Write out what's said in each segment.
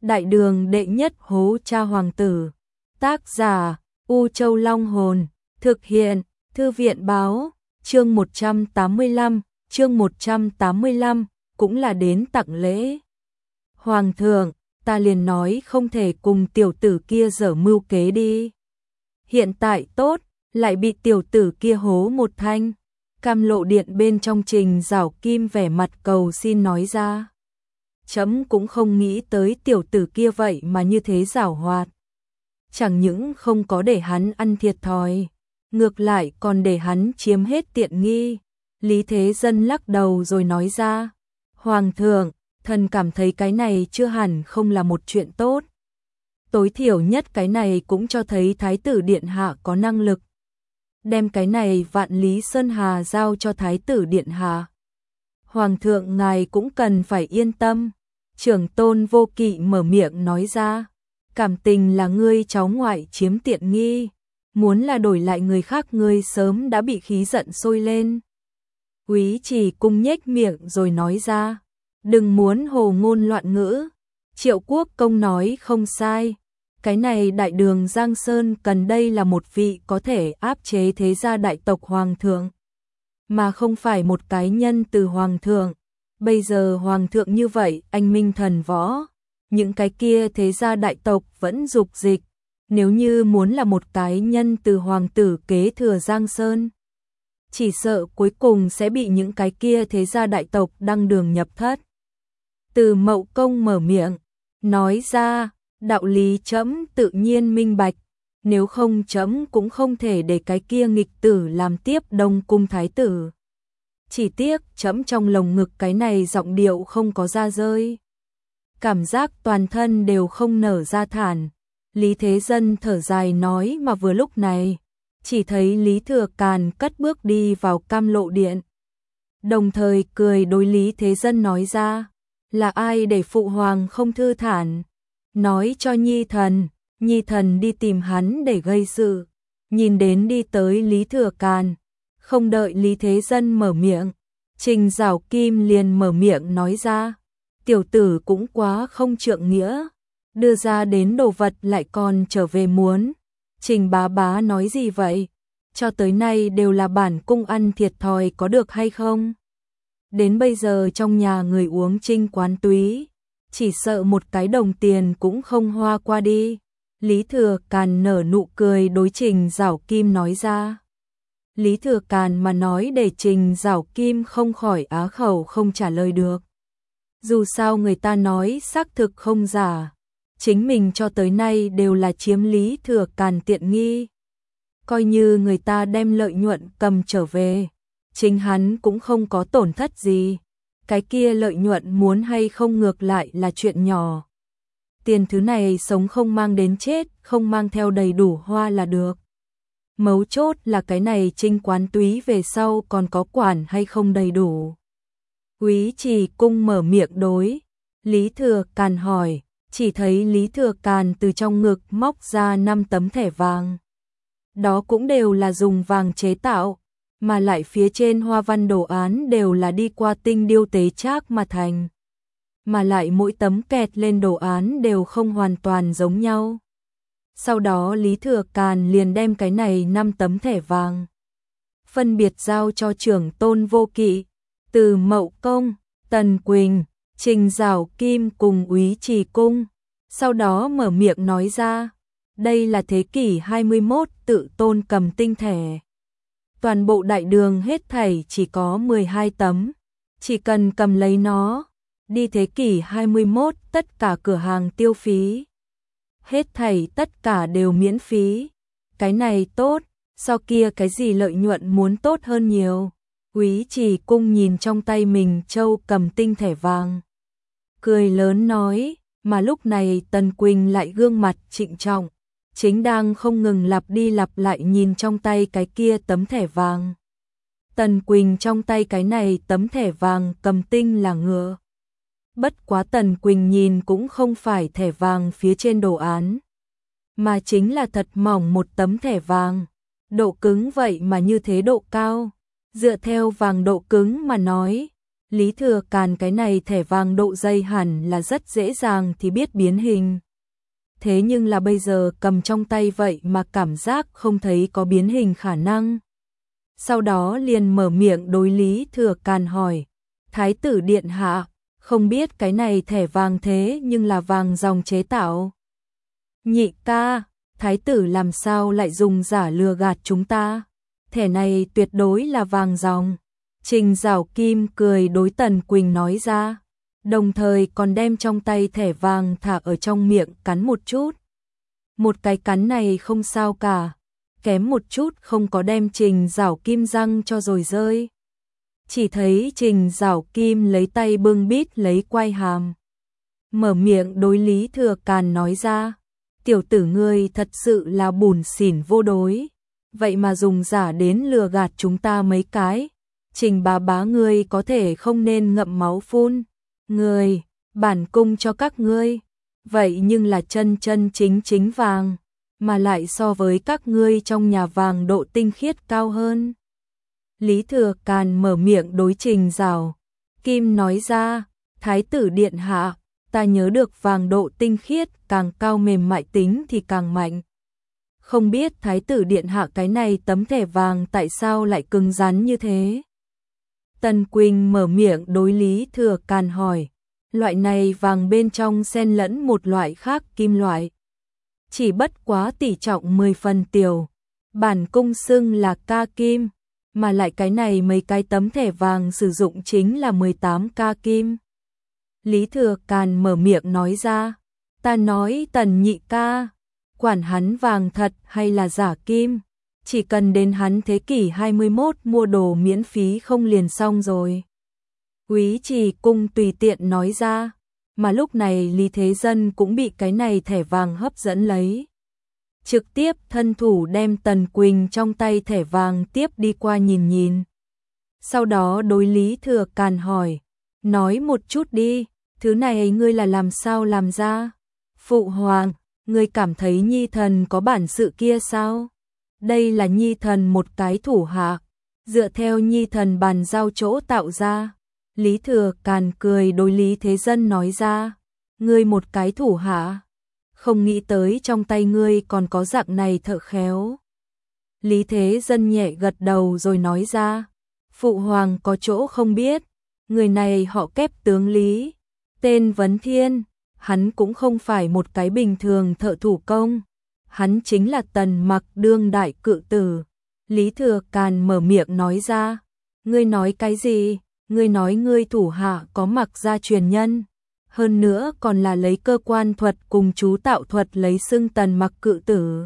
Đại đường đệ nhất hố cha hoàng tử. Tác giả U Châu Long Hồn. Thực hiện Thư viện báo. Chương 185. Chương 185 cũng là đến tặng lễ. Hoàng thượng, ta liền nói không thể cùng tiểu tử kia giở mưu kế đi. Hiện tại tốt, lại bị tiểu tử kia hố một thanh. Cam Lộ Điện bên trong Trình Giảo Kim vẻ mặt cầu xin nói ra. Chấm cũng không nghĩ tới tiểu tử kia vậy mà như thế giảo hoạt. Chẳng những không có để hắn ăn thiệt thòi, ngược lại còn để hắn chiếm hết tiện nghi. Lý Thế Dân lắc đầu rồi nói ra. Hoàng thượng, thần cảm thấy cái này chưa hẳn không là một chuyện tốt. Tối thiểu nhất cái này cũng cho thấy Thái tử Điện Hạ có năng lực. Đem cái này Vạn Lý Sơn Hà giao cho Thái tử Điện Hạ. Hoàng thượng ngài cũng cần phải yên tâm. Trưởng tôn Vô Kỵ mở miệng nói ra. Cảm tình là ngươi cháu ngoại chiếm tiện nghi. Muốn là đổi lại người khác ngươi sớm đã bị khí giận sôi lên. Úy Trì Cung nhếch miệng rồi nói ra. Đừng muốn hồ ngôn loạn ngữ. Triệu Quốc Công nói không sai. Cái này đại đường Giang Sơn cần đây là một vị có thể áp chế thế gia đại tộc hoàng thượng. Mà không phải một cái nhân từ hoàng thượng. Bây giờ hoàng thượng như vậy, anh minh thần võ. Những cái kia thế gia đại tộc vẫn dục dịch. Nếu như muốn là một cái nhân từ hoàng tử kế thừa Giang Sơn, chỉ sợ cuối cùng sẽ bị những cái kia thế gia đại tộc đăng đường nhập thất. Từ Mậu Công mở miệng, nói ra, đạo lý trẫm tự nhiên minh bạch, nếu không trẫm cũng không thể để cái kia nghịch tử làm tiếp Đông Cung thái tử. Chỉ tiếc trẫm trong lồng ngực cái này giọng điệu không có ra rơi. Cảm giác toàn thân đều không nở ra thản. Lý Thế Dân thở dài nói mà vừa lúc này, chỉ thấy Lý Thừa Càn cất bước đi vào Cam Lộ Điện. Đồng thời cười đối Lý Thế Dân nói ra, là ai để phụ hoàng không thư thản, nói cho Nhi thần đi tìm hắn để gây sự. Nhìn đến đi tới Lý Thừa Càn, không đợi Lý Thế Dân mở miệng, Trình Giảo Kim liền mở miệng nói ra, tiểu tử cũng quá không trượng nghĩa, đưa ra đến đồ vật lại còn trở về muốn. Trình bá bá nói gì vậy? Cho tới nay đều là bản cung ăn thiệt thòi có được hay không? Đến bây giờ trong nhà người uống Trinh quán túy, chỉ sợ một cái đồng tiền cũng không hoa qua đi. Lý Thừa Càn nở nụ cười đối Trình Giảo Kim nói ra. Lý Thừa Càn mà nói để Trình Giảo Kim không khỏi á khẩu không trả lời được. Dù sao người ta nói xác thực không giả, chính mình cho tới nay đều là chiếm Lý Thừa Càn tiện nghi. Coi như người ta đem lợi nhuận cầm trở về, chính hắn cũng không có tổn thất gì. Cái kia lợi nhuận muốn hay không ngược lại là chuyện nhỏ. Tiền thứ này sống không mang đến chết, không mang theo đầy đủ hoa là được. Mấu chốt là cái này Trinh quán túy về sau còn có quản hay không đầy đủ. Úy Trì Cung mở miệng đối Lý Thừa Càn hỏi, chỉ thấy Lý Thừa Càn từ trong ngực móc ra 5 tấm thẻ vàng. Đó cũng đều là dùng vàng chế tạo, mà lại phía trên hoa văn đồ án đều là đi qua tinh điêu tế trác mà thành. Mà lại mỗi tấm kẹt lên đồ án đều không hoàn toàn giống nhau. Sau đó Lý Thừa Càn liền đem cái này 5 tấm thẻ vàng phân biệt giao cho trưởng tôn Vô Kỵ, Từ Mậu Công, Tần Quỳnh, Trình Giảo Kim cùng Úy Trì Cung. Sau đó mở miệng nói ra, đây là thế kỷ 21 tự tôn cầm tinh thẻ. Toàn bộ đại đường hết thảy chỉ có 12 tấm, chỉ cần cầm lấy nó, đi thế kỷ 21 tất cả cửa hàng tiêu phí. Hết thảy tất cả đều miễn phí. Cái này tốt, so kia cái gì lợi nhuận muốn tốt hơn nhiều. Úy Trì Cung nhìn trong tay mình châu cầm tinh thẻ vàng, cười lớn nói, mà lúc này Tần Quỳnh lại gương mặt trịnh trọng, chính đang không ngừng lặp đi lặp lại nhìn trong tay cái kia tấm thẻ vàng. Tần Quỳnh trong tay cái này tấm thẻ vàng cầm tinh là ngựa. Bất quá Tần Quỳnh nhìn cũng không phải thẻ vàng phía trên đồ án, mà chính là thật mỏng một tấm thẻ vàng. Độ cứng vậy mà như thế độ cao. Dựa theo vàng độ cứng mà nói, Lý Thừa Càn cái này thẻ vàng độ dày hẳn là rất dễ dàng thì biết biến hình. Thế nhưng là bây giờ cầm trong tay vậy mà cảm giác không thấy có biến hình khả năng. Sau đó liền mở miệng đối Lý Thừa Càn hỏi, Thái tử điện hạ, không biết cái này thẻ vàng thế nhưng là vàng dòng chế tạo. Nhị ca, Thái tử làm sao lại dùng giả lừa gạt chúng ta? Thẻ này tuyệt đối là vàng dòng. Trình Giảo Kim cười đối Tần Quỳnh nói ra, đồng thời còn đem trong tay thẻ vàng thả ở trong miệng cắn một chút. Một cái cắn này không sao cả, kém một chút không có đem Trình Giảo Kim răng cho rồi rơi. Chỉ thấy Trình Giảo Kim lấy tay bưng bít lấy quai hàm. Mở miệng đối Lý Thừa Càn nói ra, tiểu tử ngươi thật sự là bủn xỉn vô đối. Vậy mà dùng giả đến lừa gạt chúng ta mấy cái. Trình bá bá ngươi có thể không nên ngậm máu phun. Ngươi, bản cung cho các ngươi. Vậy nhưng là chân chân chính chính vàng. Mà lại so với các ngươi trong nhà vàng độ tinh khiết cao hơn. Lý Thừa Càn mở miệng đối Trình Giảo Kim nói ra, Thái tử điện hạ, ta nhớ được vàng độ tinh khiết càng cao mềm mại tính thì càng mạnh. Không biết Thái tử điện hạ cái này tấm thẻ vàng tại sao lại cứng rắn như thế? Tần Quỳnh mở miệng đối Lý Thừa Càn hỏi, loại này vàng bên trong xen lẫn một loại khác kim loại. Chỉ bất quá tỷ trọng 10 phần tiểu, bản cung xưng là ca kim, mà lại cái này mấy cái tấm thẻ vàng sử dụng chính là 18 ca kim. Lý Thừa Càn mở miệng nói ra, ta nói Tần nhị ca, quản hắn vàng thật hay là giả kim, chỉ cần đến hắn thế kỷ 21 mua đồ miễn phí không liền xong rồi. Úy Trì Cung tùy tiện nói ra, mà lúc này Lý Thế Dân cũng bị cái này thẻ vàng hấp dẫn lấy. Trực tiếp thân thủ đem Tần Quỳnh trong tay thẻ vàng tiếp đi qua nhìn nhìn. Sau đó đối Lý Thừa Càn hỏi, nói một chút đi, thứ này ngươi là làm sao làm ra? Phụ hoàng, ngươi cảm thấy nhi thần có bản sự kia sao? Đây là nhi thần một cái thủ hạ, dựa theo nhi thần bàn giao chỗ tạo ra. Lý Thừa Càn cười đối Lý Thế Dân nói ra, ngươi một cái thủ hạ, không nghĩ tới trong tay ngươi còn có dạng này thợ khéo. Lý Thế Dân nhẹ gật đầu rồi nói ra, phụ hoàng có chỗ không biết, người này họ Kép tướng Lý, tên Vấn Thiên, hắn cũng không phải một cái bình thường thợ thủ công, hắn chính là Tần Mặc đương đại cự tử. Lý Thừa Càn mở miệng nói ra, ngươi nói cái gì? Ngươi nói ngươi thủ hạ có Mặc gia truyền nhân, hơn nữa còn là lấy cơ quan thuật cùng chú tạo thuật lấy xưng Tần Mặc cự tử.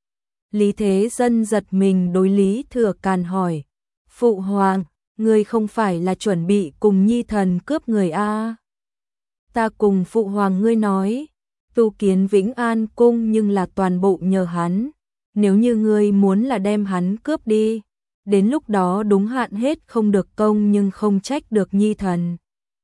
Lý Thế Dân giật mình đối Lý Thừa Càn hỏi, phụ hoàng, ngươi không phải là chuẩn bị cùng nhi thần cướp người a? Ta cùng phụ hoàng ngươi nói, tu kiến Vĩnh An cung nhưng là toàn bộ nhờ hắn, nếu như ngươi muốn là đem hắn cướp đi, đến lúc đó đúng hạn hết không được công nhưng không trách được nhi thần.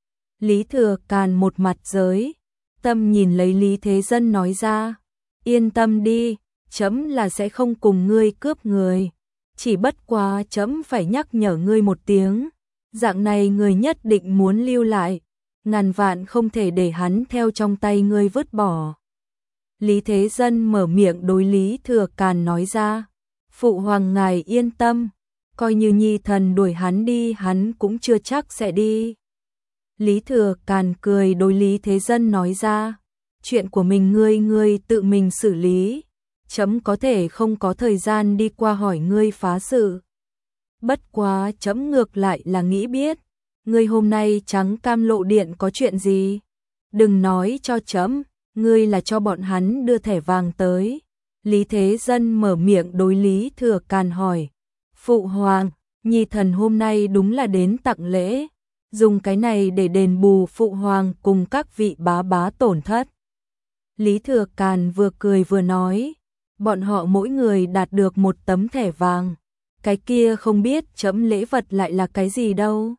Lý Thừa Càn một mặt giới, tâm nhìn lấy Lý Thế Dân nói ra, yên tâm đi, trẫm là sẽ không cùng ngươi cướp người, chỉ bất quá trẫm phải nhắc nhở ngươi một tiếng, dạng này người nhất định muốn lưu lại, ngàn vạn không thể để hắn theo trong tay ngươi vứt bỏ. Lý Thế Dân mở miệng đối Lý Thừa Càn nói ra, phụ hoàng ngài yên tâm, coi như nhi thần đuổi hắn đi hắn cũng chưa chắc sẽ đi. Lý Thừa Càn cười đối Lý Thế Dân nói ra, chuyện của mình ngươi tự mình xử lý, trẫm có thể không có thời gian đi qua hỏi ngươi phá sự. Bất quá trẫm ngược lại là nghĩ biết, ngươi hôm nay trắng cam lộ điện có chuyện gì? Đừng nói cho trẫm, ngươi là cho bọn hắn đưa thẻ vàng tới. Lý Thế Dân mở miệng đối Lý Thừa Càn hỏi, phụ hoàng, nhi thần hôm nay đúng là đến tặng lễ, dùng cái này để đền bù phụ hoàng cùng các vị bá bá tổn thất. Lý Thừa Càn vừa cười vừa nói, bọn họ mỗi người đạt được một tấm thẻ vàng, cái kia không biết trẫm lễ vật lại là cái gì đâu.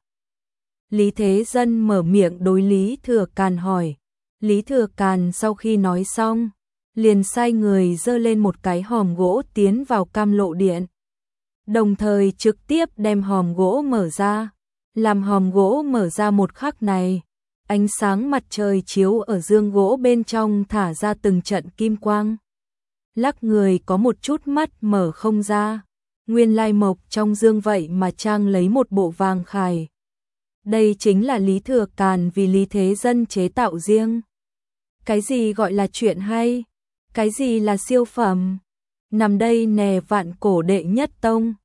Lý Thế Dân mở miệng đối Lý Thừa Càn hỏi, Lý Thừa Càn sau khi nói xong, liền sai người dơ lên một cái hòm gỗ tiến vào Cam Lộ Điện. Đồng thời trực tiếp đem hòm gỗ mở ra, Làm hòm gỗ mở ra một khắc này, ánh sáng mặt trời chiếu ở dương gỗ bên trong thả ra từng trận kim quang. Lắc người có một chút mắt mở không ra, nguyên lai mộc trong dương vậy mà trang lấy một bộ vàng khải. Đây chính là Lý Thừa Càn vì Lý Thế Dân chế tạo riêng. Cái gì gọi là chuyện hay? Cái gì là siêu phẩm? Nằm đây nè vạn cổ đệ nhất tông.